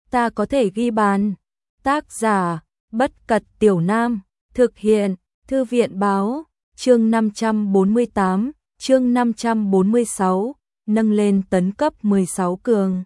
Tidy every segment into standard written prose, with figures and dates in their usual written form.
ta có thể ghi bàn. Tác giả, Bất Cật Tiểu Nam, thực hiện, Thư viện Báo, chương 548, chương 546, nâng lên tấn cấp 16 cường.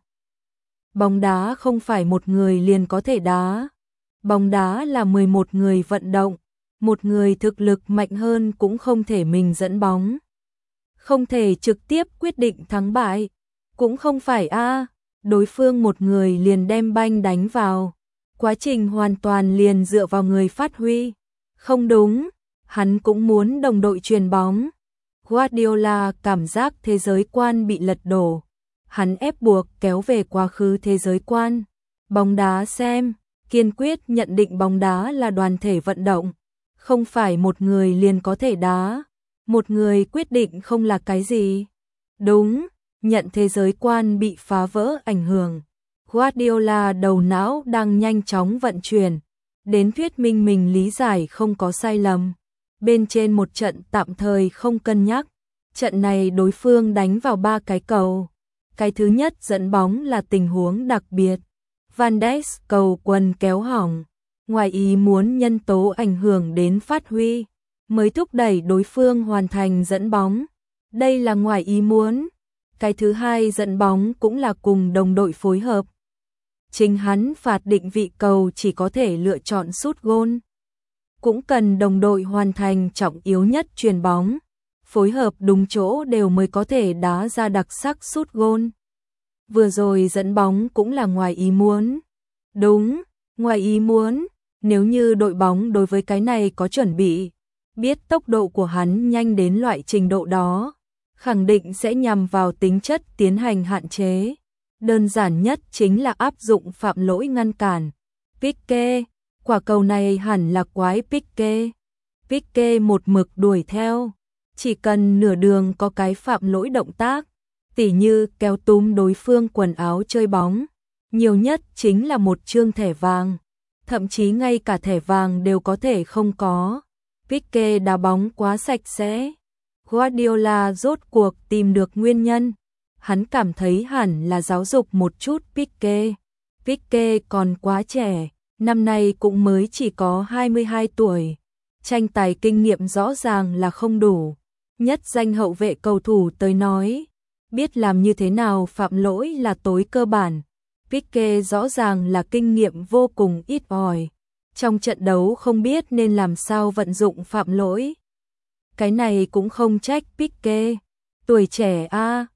Bóng đá không phải một người liền có thể đá. Bóng đá là 11 người vận động, một người thực lực mạnh hơn cũng không thể mình dẫn bóng. Không thể trực tiếp quyết định thắng bại, cũng không phải đối phương một người liền đem banh đánh vào. Quá trình hoàn toàn liền dựa vào người phát huy. Không đúng, hắn cũng muốn đồng đội truyền bóng. Guardiola cảm giác thế giới quan bị lật đổ. Hắn ép buộc kéo về quá khứ thế giới quan. Bóng đá xem, kiên quyết nhận định bóng đá là đoàn thể vận động. Không phải một người liền có thể đá. Một người quyết định không là cái gì. Đúng, nhận thế giới quan bị phá vỡ ảnh hưởng. Guardiola đầu não đang nhanh chóng vận chuyển. Đến thuyết minh mình lý giải không có sai lầm. Bên trên một trận tạm thời không cân nhắc. Trận này đối phương đánh vào 3 cái cầu. Cái thứ nhất dẫn bóng là tình huống đặc biệt. Van Dijk cầu quần kéo hỏng. Ngoài ý muốn nhân tố ảnh hưởng đến phát huy, mới thúc đẩy đối phương hoàn thành dẫn bóng. Đây là ngoài ý muốn. Cái thứ hai dẫn bóng cũng là cùng đồng đội phối hợp. Chính hắn phạt định vị cầu chỉ có thể lựa chọn sút gôn. Cũng cần đồng đội hoàn thành trọng yếu nhất chuyền bóng. Phối hợp đúng chỗ đều mới có thể đá ra đặc sắc sút gôn. Vừa rồi dẫn bóng cũng là ngoài ý muốn. Đúng, ngoài ý muốn. Nếu như đội bóng đối với cái này có chuẩn bị, biết tốc độ của hắn nhanh đến loại trình độ đó, khẳng định sẽ nhằm vào tính chất tiến hành hạn chế. Đơn giản nhất chính là áp dụng phạm lỗi ngăn cản. Pique, quả cầu này hẳn là quái Pique. Pique một mực đuổi theo, chỉ cần nửa đường có cái phạm lỗi động tác, tỉ như kéo túm đối phương quần áo chơi bóng, nhiều nhất chính là một chương thẻ vàng. Thậm chí ngay cả thẻ vàng đều có thể không có. Pique đá bóng quá sạch sẽ. Guardiola rốt cuộc tìm được nguyên nhân. Hắn cảm thấy hẳn là giáo dục một chút Pique. Pique còn quá trẻ, năm nay cũng mới chỉ có 22 tuổi. Tranh tài kinh nghiệm rõ ràng là không đủ. Nhất danh hậu vệ cầu thủ tới nói, biết làm như thế nào phạm lỗi là tối cơ bản. Pique rõ ràng là kinh nghiệm vô cùng ít ỏi. Trong trận đấu không biết nên làm sao vận dụng phạm lỗi. Cái này cũng không trách Pique. Tuổi trẻ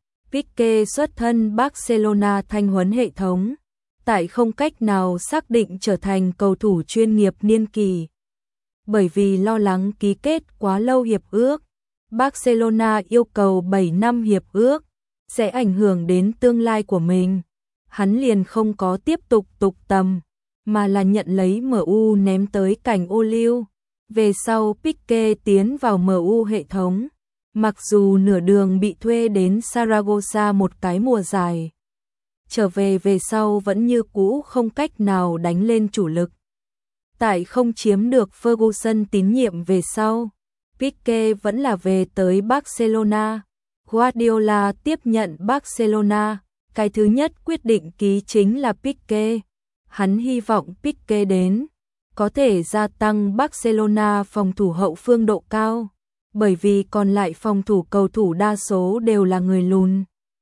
Pique xuất thân Barcelona thanh huấn hệ thống. Tại không cách nào xác định trở thành cầu thủ chuyên nghiệp niên kỳ. Bởi vì lo lắng ký kết quá lâu hiệp ước. Barcelona yêu cầu 7 năm hiệp ước. Sẽ ảnh hưởng đến tương lai của mình. Hắn liền không có tiếp tục tầm, mà là nhận lấy MU ném tới cảnh ô liu. Về sau Pique tiến vào MU hệ thống, mặc dù nửa đường bị thuê đến Saragossa một cái mùa dài. Trở về sau vẫn như cũ không cách nào đánh lên chủ lực. Tại không chiếm được Ferguson tín nhiệm về sau, Pique vẫn là về tới Barcelona. Guardiola tiếp nhận Barcelona. Cái thứ nhất quyết định ký chính là Pique. Hắn hy vọng Pique đến, có thể gia tăng Barcelona phòng thủ hậu phương độ cao, bởi vì còn lại phòng thủ cầu thủ đa số đều là người lùn.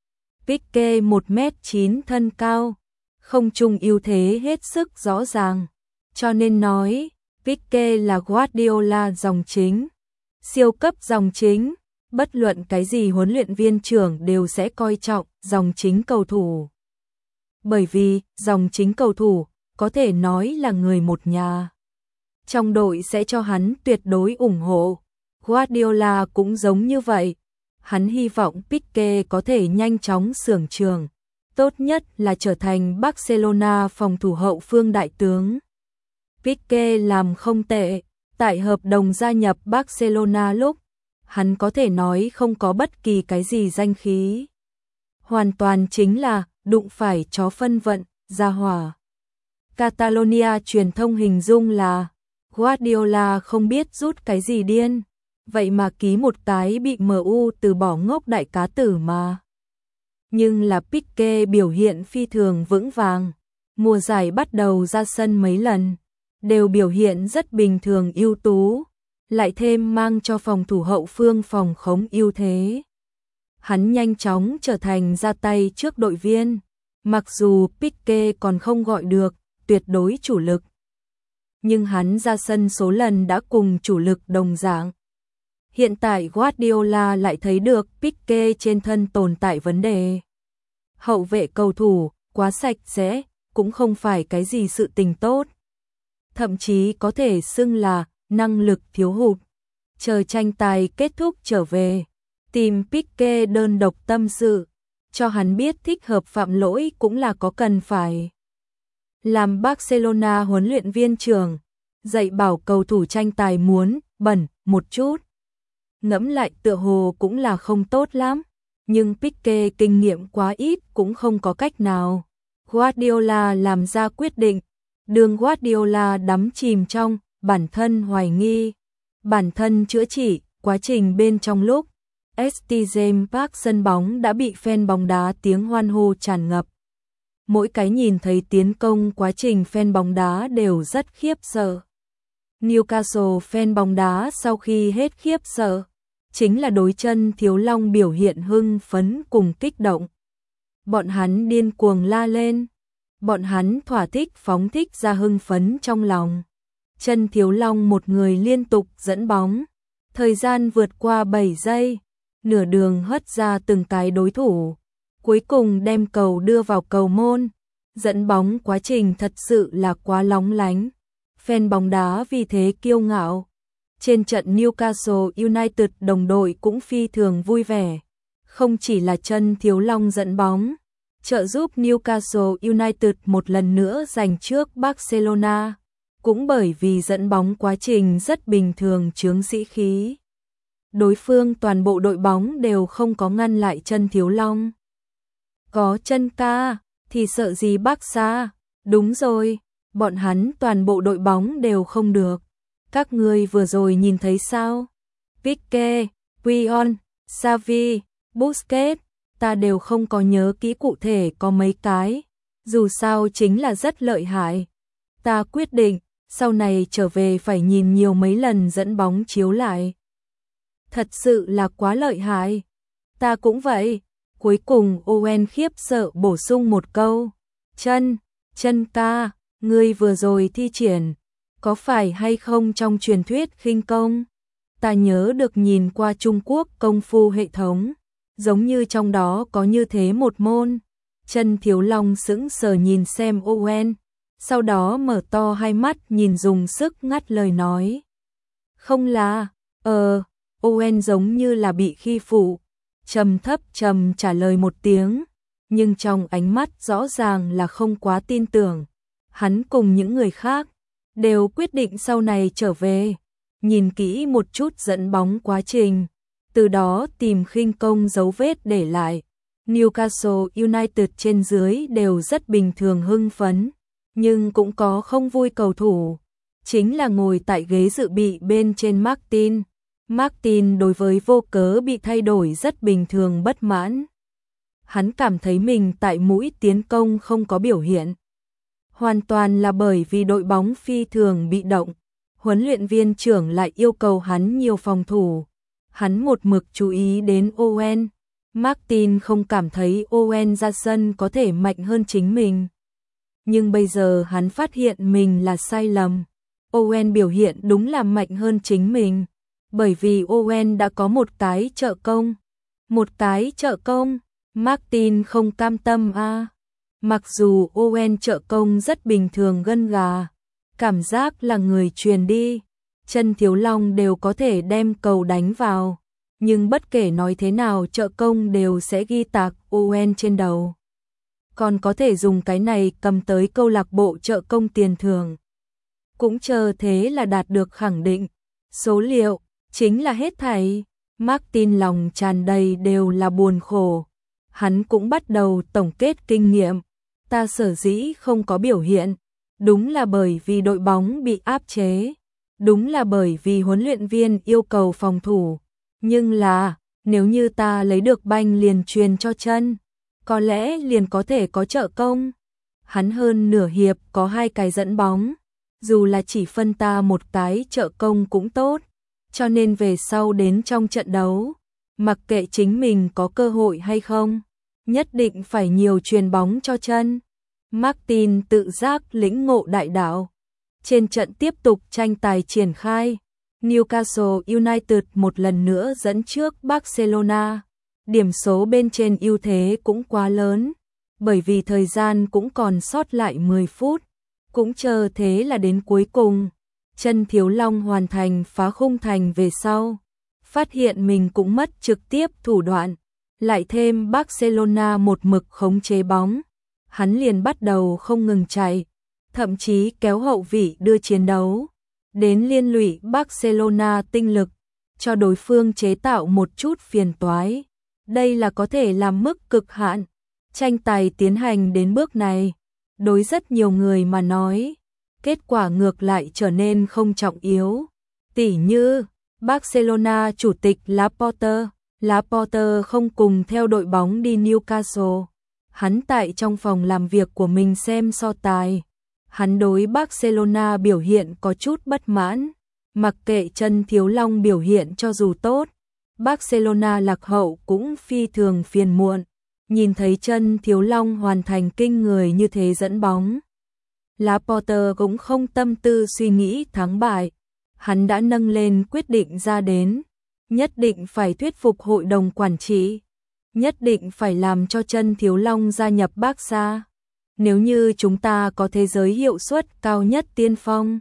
Pique 1m9 thân cao, không trung ưu thế hết sức rõ ràng, cho nên nói Pique là Guardiola dòng chính, siêu cấp dòng chính. Bất luận cái gì huấn luyện viên trưởng đều sẽ coi trọng dòng chính cầu thủ. Bởi vì dòng chính cầu thủ có thể nói là người một nhà. Trong đội sẽ cho hắn tuyệt đối ủng hộ. Guardiola cũng giống như vậy. Hắn hy vọng Pique có thể nhanh chóng xưởng trường. Tốt nhất là trở thành Barcelona phòng thủ hậu phương đại tướng. Pique làm không tệ. Tại hợp đồng gia nhập Barcelona lúc, hắn có thể nói không có bất kỳ cái gì danh khí. Hoàn toàn chính là đụng phải chó phân vận, ra hỏa. Catalonia truyền thông hình dung là Guardiola không biết rút cái gì điên, vậy mà ký một cái bị MU từ bỏ ngốc đại cá tử mà. Nhưng là Pique biểu hiện phi thường vững vàng. Mùa giải bắt đầu ra sân mấy lần, đều biểu hiện rất bình thường ưu tú, lại thêm mang cho phòng thủ hậu phương phòng khống ưu thế. Hắn nhanh chóng trở thành ra tay trước đội viên, mặc dù Pique còn không gọi được tuyệt đối chủ lực. Nhưng hắn ra sân số lần đã cùng chủ lực đồng dạng. Hiện tại Guardiola lại thấy được Pique trên thân tồn tại vấn đề. Hậu vệ cầu thủ quá sạch sẽ, cũng không phải cái gì sự tình tốt. Thậm chí có thể xưng là năng lực thiếu hụt. Chờ tranh tài kết thúc trở về, tìm Pique đơn độc tâm sự, cho hắn biết thích hợp phạm lỗi cũng là có cần phải. Làm Barcelona huấn luyện viên trưởng, dạy bảo cầu thủ tranh tài muốn bẩn một chút. Ngẫm lại tựa hồ cũng là không tốt lắm, nhưng Pique kinh nghiệm quá ít cũng không có cách nào. Guardiola làm ra quyết định, đường Guardiola đắm chìm trong bản thân hoài nghi, bản thân chữa trị, quá trình bên trong lúc St. James Park sân bóng đã bị fan bóng đá tiếng hoan hô tràn ngập. Mỗi cái nhìn thấy tiến công quá trình fan bóng đá đều rất khiếp sợ. Newcastle fan bóng đá sau khi hết khiếp sợ, chính là đối chân Thiếu Long biểu hiện hưng phấn cùng kích động. Bọn hắn điên cuồng la lên, bọn hắn thỏa thích phóng thích ra hưng phấn trong lòng. Chân Thiếu Long một người liên tục dẫn bóng, thời gian vượt qua 7 giây, nửa đường hất ra từng cái đối thủ, cuối cùng đem cầu đưa vào cầu môn. Dẫn bóng quá trình thật sự là quá lóng lánh, fan bóng đá vì thế kiêu ngạo. Trên trận Newcastle United đồng đội cũng phi thường vui vẻ, không chỉ là chân Thiếu Long dẫn bóng, trợ giúp Newcastle United một lần nữa giành trước Barcelona, cũng bởi vì dẫn bóng quá trình rất bình thường chướng sĩ khí. Đối phương toàn bộ đội bóng đều không có ngăn lại chân Thiếu Long. Có chân ca thì sợ gì Barca, đúng rồi, bọn hắn toàn bộ đội bóng đều không được. Các ngươi vừa rồi nhìn thấy sao? Pique, Puyol, Xavi, Busquets, ta đều không có nhớ kỹ cụ thể có mấy cái, dù sao chính là rất lợi hại. Ta quyết định, sau này trở về phải nhìn nhiều mấy lần dẫn bóng chiếu lại. Thật sự là quá lợi hại. Ta cũng vậy. Cuối cùng Owen khiếp sợ bổ sung một câu. Chân ca, ngươi vừa rồi thi triển, có phải hay không trong truyền thuyết khinh công? Ta nhớ được nhìn qua Trung Quốc công phu hệ thống, giống như trong đó có như thế một môn. Chân Thiếu Long sững sờ nhìn xem Owen, sau đó mở to hai mắt nhìn dùng sức ngắt lời nói. Không là, Owen giống như là bị khi phụ, trầm thấp trầm trả lời một tiếng, nhưng trong ánh mắt rõ ràng là không quá tin tưởng. Hắn cùng những người khác đều quyết định sau này trở về, nhìn kỹ một chút dẫn bóng quá trình, từ đó tìm khinh công dấu vết để lại. Newcastle United trên dưới đều rất bình thường hưng phấn, nhưng cũng có không vui cầu thủ, chính là ngồi tại ghế dự bị bên trên Martin. Martin đối với vô cớ bị thay đổi rất bình thường bất mãn. Hắn cảm thấy mình tại mũi tiến công không có biểu hiện. Hoàn toàn là bởi vì đội bóng phi thường bị động. Huấn luyện viên trưởng lại yêu cầu hắn nhiều phòng thủ. Hắn một mực chú ý đến Owen. Martin không cảm thấy Owen ra sân có thể mạnh hơn chính mình. Nhưng bây giờ hắn phát hiện mình là sai lầm. Owen biểu hiện đúng là mạnh hơn chính mình. Bởi vì Owen đã có một cái trợ công. Một cái trợ công, Martin không cam tâm a. Mặc dù Owen trợ công rất bình thường gân gà, cảm giác là người truyền đi, chân Thiếu Long đều có thể đem cầu đánh vào, nhưng bất kể nói thế nào trợ công đều sẽ ghi tạc Owen trên đầu. Còn có thể dùng cái này cầm tới câu lạc bộ trợ công tiền thưởng. Cũng chờ thế là đạt được khẳng định. Số liệu chính là hết thảy. Martin lòng tràn đầy đều là buồn khổ. Hắn cũng bắt đầu tổng kết kinh nghiệm. Ta sở dĩ không có biểu hiện, đúng là bởi vì đội bóng bị áp chế, đúng là bởi vì huấn luyện viên yêu cầu phòng thủ. Nhưng là, nếu như ta lấy được banh liền truyền cho chân, có lẽ liền có thể có trợ công. hắn hơn nửa hiệp có 2 cái dẫn bóng, dù là chỉ phân ta một cái trợ công cũng tốt, cho nên về sau đến trong trận đấu, mặc kệ chính mình có cơ hội hay không, nhất định phải nhiều chuyền bóng cho chân. Martin tự giác lĩnh ngộ đại đạo. Trên trận tiếp tục tranh tài triển khai, Newcastle United một lần nữa dẫn trước Barcelona. Điểm số bên trên ưu thế cũng quá lớn, bởi vì thời gian cũng còn sót lại 10 phút, cũng chờ thế là đến cuối cùng. Chân Thiếu Long hoàn thành phá khung thành về sau, phát hiện mình cũng mất trực tiếp thủ đoạn, lại thêm Barcelona một mực khống chế bóng, hắn liền bắt đầu không ngừng chạy, thậm chí kéo hậu vị đưa chiến đấu, đến liên lụy Barcelona tinh lực, cho đối phương chế tạo một chút phiền toái. Đây là có thể làm mức cực hạn. Tranh tài tiến hành đến bước này, đối rất nhiều người mà nói, kết quả ngược lại trở nên không trọng yếu. Tỉ như, Barcelona chủ tịch Laporte không cùng theo đội bóng đi Newcastle. Hắn tại trong phòng làm việc của mình xem so tài. Hắn đối Barcelona biểu hiện có chút bất mãn, mặc kệ Chân Thiếu Long biểu hiện cho dù tốt, Barcelona lạc hậu cũng phi thường phiền muộn. Nhìn thấy Chân Thiếu Long hoàn thành kinh người như thế dẫn bóng, Laporte cũng không tâm tư suy nghĩ thắng bại, hắn đã nâng lên quyết định ra đến, nhất định phải thuyết phục hội đồng quản trị, nhất định phải làm cho Chân Thiếu Long gia nhập Barca. Nếu như chúng ta có thế giới hiệu suất cao nhất tiên phong,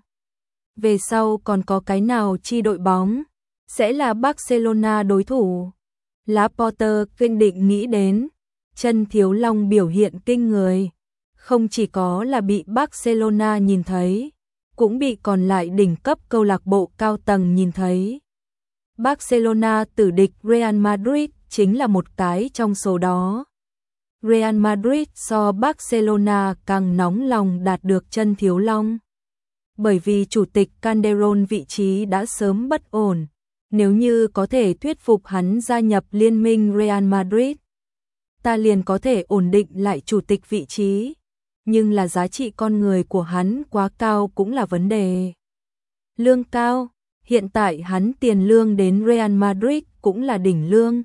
về sau còn có cái nào chi đội bóng sẽ là Barcelona đối thủ. Laporte kiên định nghĩ đến, Chân Thiếu Long biểu hiện kinh người, không chỉ có là bị Barcelona nhìn thấy, cũng bị còn lại đỉnh cấp câu lạc bộ cao tầng nhìn thấy. Barcelona tử địch Real Madrid chính là một cái trong số đó. Real Madrid so Barcelona càng nóng lòng đạt được Chân Thiếu Long. Bởi vì chủ tịch Calderón vị trí đã sớm bất ổn, nếu như có thể thuyết phục hắn gia nhập liên minh Real Madrid, ta liền có thể ổn định lại chủ tịch vị trí, nhưng là giá trị con người của hắn quá cao cũng là vấn đề. Lương cao, hiện tại hắn tiền lương đến Real Madrid cũng là đỉnh lương.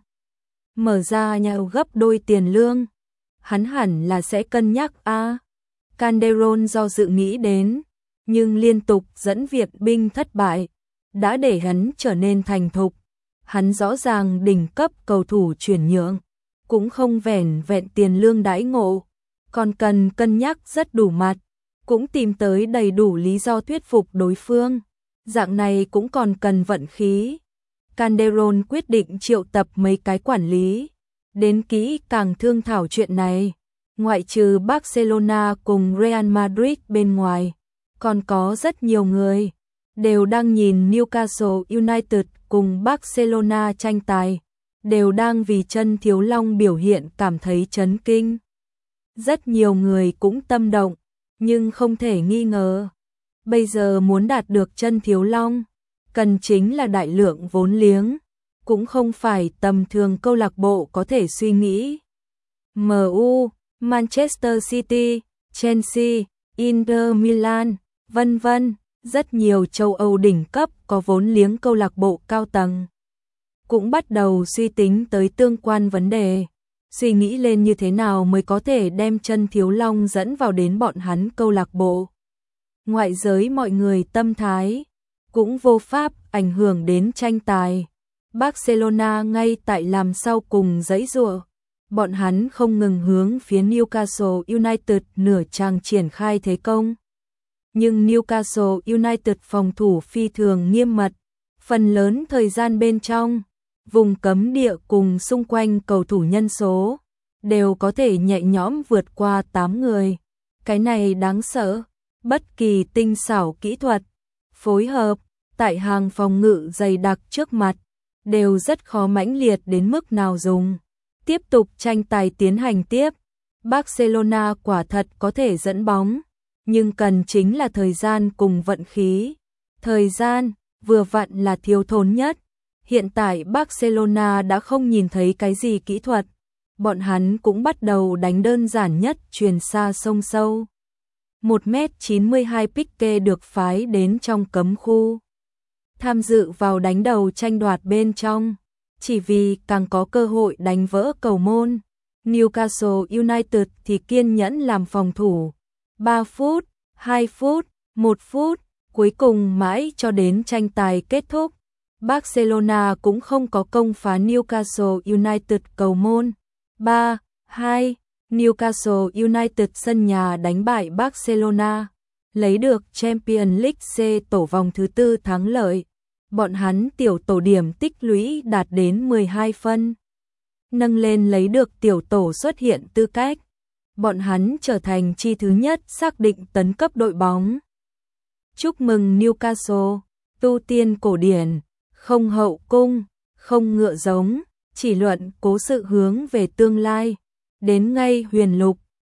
Mở ra nhà gấp đôi tiền lương, hắn hẳn là sẽ cân nhắc a. Calderón do dự nghĩ đến, nhưng liên tục dẫn viện binh thất bại, đã để hắn trở nên thành thục. Hắn rõ ràng đỉnh cấp cầu thủ chuyển nhượng, cũng không vẻn vẹn tiền lương đãi ngộ, còn cần cân nhắc rất đủ mặt, cũng tìm tới đầy đủ lý do thuyết phục đối phương. Dạng này cũng còn cần vận khí. Calderón quyết định triệu tập mấy cái quản lý, đến kỹ càng thương thảo chuyện này. Ngoại trừ Barcelona cùng Real Madrid bên ngoài, còn có rất nhiều người đều đang nhìn Newcastle United cùng Barcelona tranh tài, đều đang vì Chân Thiếu Long biểu hiện cảm thấy chấn kinh. Rất nhiều người cũng tâm động, nhưng không thể nghi ngờ, bây giờ muốn đạt được Chân Thiếu Long, cần chính là đại lượng vốn liếng, cũng không phải tầm thường câu lạc bộ có thể suy nghĩ. MU, Manchester City, Chelsea, Inter Milan, vân vân, rất nhiều châu Âu đỉnh cấp có vốn liếng câu lạc bộ cao tầng cũng bắt đầu suy tính tới tương quan vấn đề, suy nghĩ lên như thế nào mới có thể đem Chân Thiếu Long dẫn vào đến bọn hắn câu lạc bộ. Ngoại giới mọi người tâm thái cũng vô pháp ảnh hưởng đến tranh tài. Barcelona ngay tại làm sau cùng giãy giụa, bọn hắn không ngừng hướng phía Newcastle United nửa chàng triển khai thế công. Nhưng Newcastle United phòng thủ phi thường nghiêm mật, phần lớn thời gian bên trong vùng cấm địa cùng xung quanh cầu thủ nhân số đều có thể nhẹ nhõm vượt qua 8 người. Cái này đáng sợ, bất kỳ tinh xảo kỹ thuật, phối hợp tại hàng phòng ngự dày đặc trước mặt đều rất khó mãnh liệt đến mức nào dùng. Tiếp tục tranh tài tiến hành tiếp, Barcelona quả thật có thể dẫn bóng, nhưng cần chính là thời gian cùng vận khí. Thời gian vừa vặn là thiếu thốn nhất. Hiện tại Barcelona đã không nhìn thấy cái gì kỹ thuật, bọn hắn cũng bắt đầu đánh đơn giản nhất chuyền xa sông sâu. 1m92 Pique được phái đến trong cấm khu, tham dự vào đánh đầu tranh đoạt bên trong, chỉ vì càng có cơ hội đánh vỡ cầu môn. Newcastle United thì kiên nhẫn làm phòng thủ, 3 phút, 2 phút, 1 phút, cuối cùng mãi cho đến tranh tài kết thúc. Barcelona cũng không có công phá Newcastle United cầu môn. 3-2, Newcastle United sân nhà đánh bại Barcelona, lấy được Champions League C tổ vòng thứ tư thắng lợi. Bọn hắn tiểu tổ điểm tích lũy đạt đến 12 phân, nâng lên lấy được tiểu tổ xuất hiện tư cách. Bọn hắn trở thành chi thứ nhất xác định tấn cấp đội bóng. Chúc mừng Newcastle, tu tiên cổ điển, không hậu cung, không ngựa giống, chỉ luận cố sự hướng về tương lai, đến ngay huyền lục.